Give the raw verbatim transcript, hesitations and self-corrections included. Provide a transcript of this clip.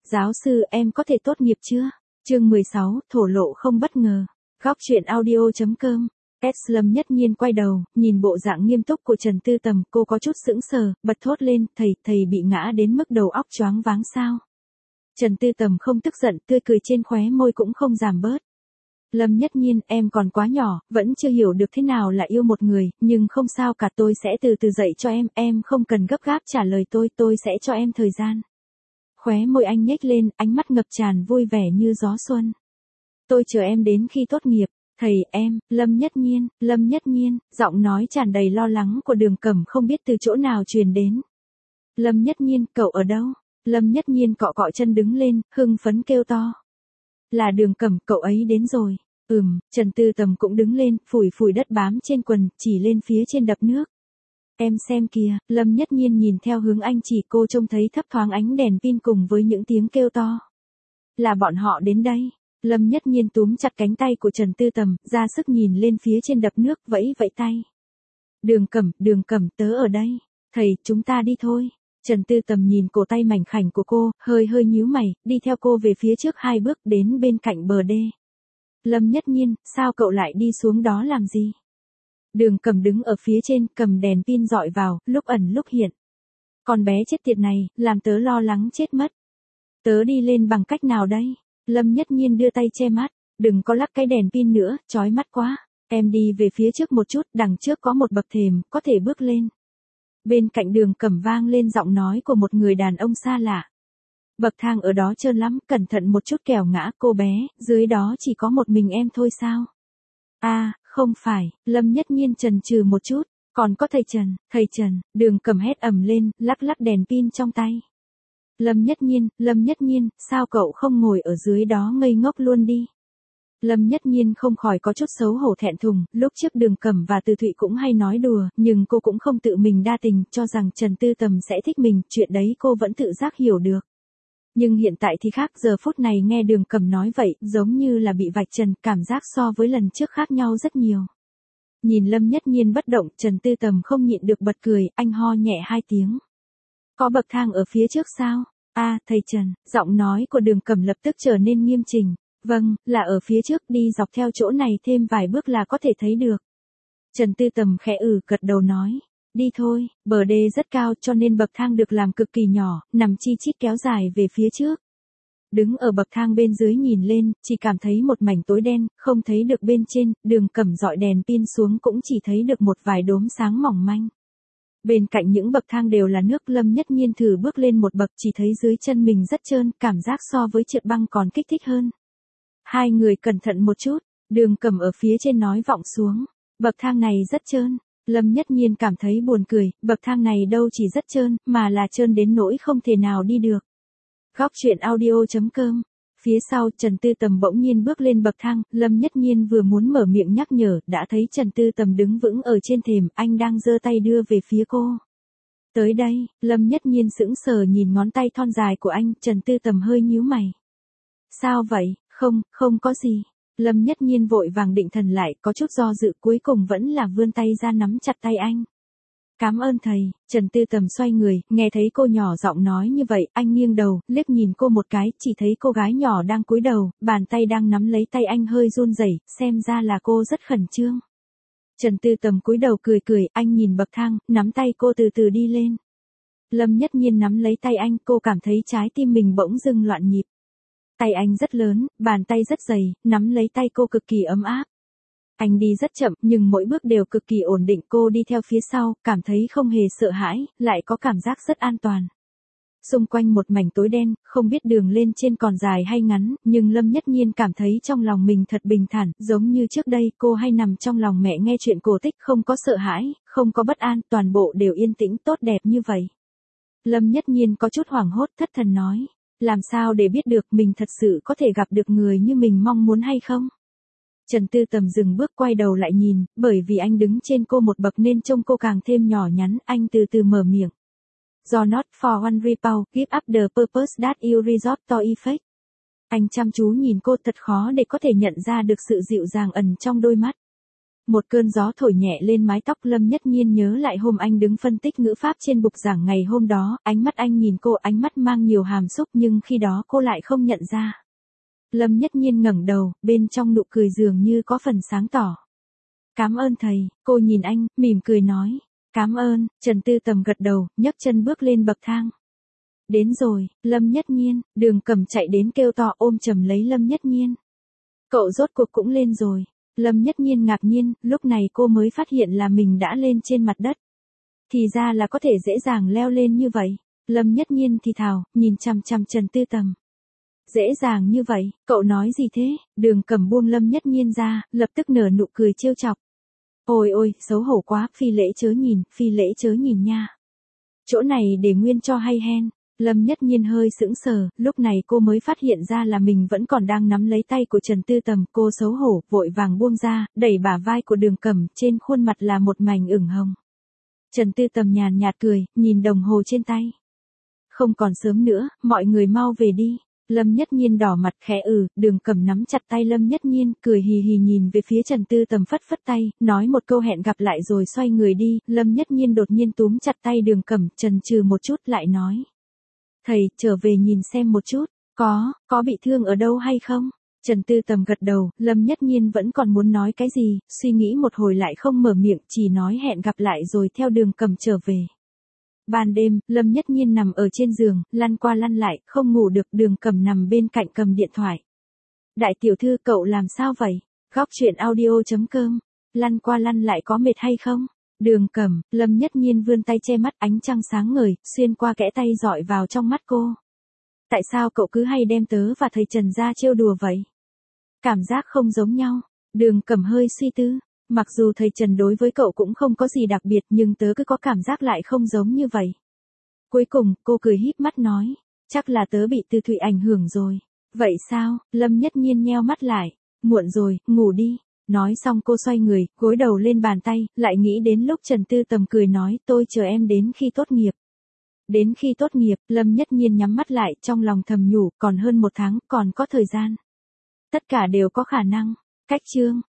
Giáo sư, em có thể tốt nghiệp chưa? Chương mười sáu, thổ lộ không bất ngờ. Góc truyện audio chấm com. S. Lâm Nhất Nhiên quay đầu, nhìn bộ dạng nghiêm túc của Trần Tư Tầm, cô có chút sững sờ, bật thốt lên, thầy, thầy bị ngã đến mức đầu óc choáng váng sao? Trần Tư Tầm không tức giận, tươi cười trên khóe môi cũng không giảm bớt. Lâm Nhất Nhiên, em còn quá nhỏ, vẫn chưa hiểu được thế nào là yêu một người, nhưng không sao cả, tôi sẽ từ từ dạy cho em, em không cần gấp gáp trả lời tôi, tôi sẽ cho em thời gian. Khóe môi anh nhếch lên, ánh mắt ngập tràn vui vẻ như gió xuân. Tôi chờ em đến khi tốt nghiệp. Thầy, em, Lâm Nhất Nhiên, Lâm Nhất Nhiên, giọng nói tràn đầy lo lắng của Đường Cẩm không biết từ chỗ nào truyền đến. Lâm Nhất Nhiên, cậu ở đâu? Lâm Nhất Nhiên cọ cọ chân đứng lên, hưng phấn kêu to. Là Đường Cẩm, cậu ấy đến rồi. Ừm, Trần Tư Tầm cũng đứng lên, phủi phủi đất bám trên quần, chỉ lên phía trên đập nước. Em xem kìa, Lâm Nhất Nhiên nhìn theo hướng anh chỉ, cô trông thấy thấp thoáng ánh đèn pin cùng với những tiếng kêu to. Là bọn họ đến đây. Lâm Nhất Nhiên túm chặt cánh tay của Trần Tư Tầm, ra sức nhìn lên phía trên đập nước, vẫy vẫy tay. Đường Cẩm, Đường Cẩm, tớ ở đây. Thầy, chúng ta đi thôi. Trần Tư Tầm nhìn cổ tay mảnh khảnh của cô, hơi hơi nhíu mày, đi theo cô về phía trước hai bước đến bên cạnh bờ đê. Lâm Nhất Nhiên, sao cậu lại đi xuống đó làm gì? Đường Cẩm đứng ở phía trên, cầm đèn pin dọi vào, lúc ẩn lúc hiện. Con bé chết tiệt này, làm tớ lo lắng chết mất. Tớ đi lên bằng cách nào đây? Lâm Nhất Nhiên đưa tay che mắt, đừng có lắc cái đèn pin nữa, chói mắt quá. Em đi về phía trước một chút, đằng trước có một bậc thềm, có thể bước lên. Bên cạnh Đường Cẩm vang lên giọng nói của một người đàn ông xa lạ. Bậc thang ở đó trơn lắm, cẩn thận một chút kẻo ngã, cô bé, dưới đó chỉ có một mình em thôi sao? À, không phải, Lâm Nhất Nhiên chần chừ một chút, còn có thầy Trần, thầy Trần, Đường Cẩm hét ầm lên, lắc lắc đèn pin trong tay. Lâm Nhất Nhiên, Lâm Nhất Nhiên, sao cậu không ngồi ở dưới đó ngây ngốc luôn đi? Lâm Nhất Nhiên không khỏi có chút xấu hổ thẹn thùng, lúc trước Đường Cẩm và Từ Thụy cũng hay nói đùa, nhưng cô cũng không tự mình đa tình, cho rằng Trần Tư Tầm sẽ thích mình, chuyện đấy cô vẫn tự giác hiểu được. Nhưng hiện tại thì khác, giờ phút này nghe Đường Cẩm nói vậy, giống như là bị vạch trần, cảm giác so với lần trước khác nhau rất nhiều. Nhìn Lâm Nhất Nhiên bất động, Trần Tư Tầm không nhịn được bật cười, anh ho nhẹ hai tiếng. Có bậc thang ở phía trước sao? À, thầy Trần, giọng nói của Đường Cẩm lập tức trở nên nghiêm chỉnh. Vâng, là ở phía trước, đi dọc theo chỗ này thêm vài bước là có thể thấy được. Trần Tư Tầm khẽ ừ gật đầu nói. Đi thôi, bờ đê rất cao cho nên bậc thang được làm cực kỳ nhỏ, nằm chi chít kéo dài về phía trước. Đứng ở bậc thang bên dưới nhìn lên, chỉ cảm thấy một mảnh tối đen, không thấy được bên trên, Đường Cẩm dọi đèn pin xuống cũng chỉ thấy được một vài đốm sáng mỏng manh. Bên cạnh những bậc thang đều là nước, Lâm Nhất Nhiên thử bước lên một bậc chỉ thấy dưới chân mình rất trơn, cảm giác so với trượt băng còn kích thích hơn. Hai người cẩn thận một chút, Đường Cẩm ở phía trên nói vọng xuống. Bậc thang này rất trơn. Lâm Nhất Nhiên cảm thấy buồn cười, bậc thang này đâu chỉ rất trơn, mà là trơn đến nỗi không thể nào đi được. Góc truyện audio chấm com. Phía sau, Trần Tư Tầm bỗng nhiên bước lên bậc thang, Lâm Nhất Nhiên vừa muốn mở miệng nhắc nhở, đã thấy Trần Tư Tầm đứng vững ở trên thềm, anh đang giơ tay đưa về phía cô. Tới đây, Lâm Nhất Nhiên sững sờ nhìn ngón tay thon dài của anh, Trần Tư Tầm hơi nhíu mày. Sao vậy? Không, không có gì. Lâm Nhất Nhiên vội vàng định thần lại, có chút do dự, cuối cùng vẫn là vươn tay ra nắm chặt tay anh. Cảm ơn thầy. Trần Tư Tầm xoay người, nghe thấy cô nhỏ giọng nói như vậy, anh nghiêng đầu, liếc nhìn cô một cái, chỉ thấy cô gái nhỏ đang cúi đầu, bàn tay đang nắm lấy tay anh hơi run rẩy, xem ra là cô rất khẩn trương. Trần Tư Tầm cúi đầu cười cười, anh nhìn bậc thang, nắm tay cô từ từ đi lên. Lâm Nhất Nhiên nắm lấy tay anh, cô cảm thấy trái tim mình bỗng dưng loạn nhịp. Tay anh rất lớn, bàn tay rất dày, nắm lấy tay cô cực kỳ ấm áp. Anh đi rất chậm, nhưng mỗi bước đều cực kỳ ổn định, cô đi theo phía sau, cảm thấy không hề sợ hãi, lại có cảm giác rất an toàn. Xung quanh một mảnh tối đen, không biết đường lên trên còn dài hay ngắn, nhưng Lâm Nhất Nhiên cảm thấy trong lòng mình thật bình thản, giống như trước đây cô hay nằm trong lòng mẹ nghe chuyện cổ tích, không có sợ hãi, không có bất an, toàn bộ đều yên tĩnh tốt đẹp như vậy. Lâm Nhất Nhiên có chút hoảng hốt, thất thần nói. Làm sao để biết được mình thật sự có thể gặp được người như mình mong muốn hay không? Trần Tư Tầm dừng bước quay đầu lại nhìn, bởi vì anh đứng trên cô một bậc nên trông cô càng thêm nhỏ nhắn, anh từ từ mở miệng. Do not for one repel, give up the purpose that you resort to effect. Anh chăm chú nhìn cô, thật khó để có thể nhận ra được sự dịu dàng ẩn trong đôi mắt. Một cơn gió thổi nhẹ lên mái tóc Lâm Nhất Nhiên nhớ lại hôm anh đứng phân tích ngữ pháp trên bục giảng ngày hôm đó, ánh mắt anh nhìn cô, ánh mắt mang nhiều hàm xúc nhưng khi đó cô lại không nhận ra. Lâm Nhất Nhiên ngẩng đầu, bên trong nụ cười dường như có phần sáng tỏ. Cảm ơn thầy, cô nhìn anh, mỉm cười nói. Cảm ơn, Trần Tư Tầm gật đầu, nhấc chân bước lên bậc thang. Đến rồi, Lâm Nhất Nhiên, Đường Cẩm chạy đến kêu to ôm chầm lấy Lâm Nhất Nhiên. Cậu rốt cuộc cũng lên rồi. Lâm Nhất Nhiên ngạc nhiên, lúc này cô mới phát hiện là mình đã lên trên mặt đất. Thì ra là có thể dễ dàng leo lên như vậy. Lâm Nhất Nhiên thì thào, nhìn chằm chằm Trần Tư Tầm. Dễ dàng như vậy, cậu nói gì thế? Đường Cẩm buông Lâm Nhất Nhiên ra, lập tức nở nụ cười trêu chọc. Ôi ôi, xấu hổ quá, phi lễ chớ nhìn, phi lễ chớ nhìn nha. Chỗ này để nguyên cho hay hen. Lâm Nhất Nhiên hơi sững sờ, lúc này cô mới phát hiện ra là mình vẫn còn đang nắm lấy tay của Trần Tư Tầm, cô xấu hổ, vội vàng buông ra, đẩy bả vai của Đường Cẩm, trên khuôn mặt là một mảnh ửng hồng. Trần Tư Tầm nhàn nhạt cười, nhìn đồng hồ trên tay. Không còn sớm nữa, mọi người mau về đi. Lâm Nhất Nhiên đỏ mặt khẽ ừ, Đường Cẩm nắm chặt tay Lâm Nhất Nhiên, cười hì hì nhìn về phía Trần Tư Tầm phất phất tay, nói một câu hẹn gặp lại rồi xoay người đi, Lâm Nhất Nhiên đột nhiên túm chặt tay Đường Cẩm, chần chừ một chút lại nói. Thầy, trở về nhìn xem một chút, có, có bị thương ở đâu hay không? Trần Tư Tầm gật đầu, Lâm Nhất Nhiên vẫn còn muốn nói cái gì, suy nghĩ một hồi lại không mở miệng, chỉ nói hẹn gặp lại rồi theo Đường Cẩm trở về. Ban đêm, Lâm Nhất Nhiên nằm ở trên giường, lăn qua lăn lại, không ngủ được, Đường Cẩm nằm bên cạnh cầm điện thoại. Đại tiểu thư cậu làm sao vậy? Góc truyện audio chấm com, lăn qua lăn lại có mệt hay không? Đường Cẩm, Lâm Nhất Nhiên vươn tay che mắt, ánh trăng sáng ngời, xuyên qua kẽ tay dọi vào trong mắt cô. Tại sao cậu cứ hay đem tớ và thầy Trần ra trêu đùa vậy? Cảm giác không giống nhau. Đường Cẩm hơi suy tư. Mặc dù thầy Trần đối với cậu cũng không có gì đặc biệt nhưng tớ cứ có cảm giác lại không giống như vậy. Cuối cùng, cô cười híp mắt nói. Chắc là tớ bị Tư Thụy ảnh hưởng rồi. Vậy sao? Lâm Nhất Nhiên nheo mắt lại. Muộn rồi, ngủ đi. Nói xong cô xoay người, gối đầu lên bàn tay, lại nghĩ đến lúc Trần Tư Tầm cười nói tôi chờ em đến khi tốt nghiệp. Đến khi tốt nghiệp, Lâm Nhất Nhiên nhắm mắt lại, trong lòng thầm nhủ, còn hơn một tháng, còn có thời gian. Tất cả đều có khả năng. Cách chương.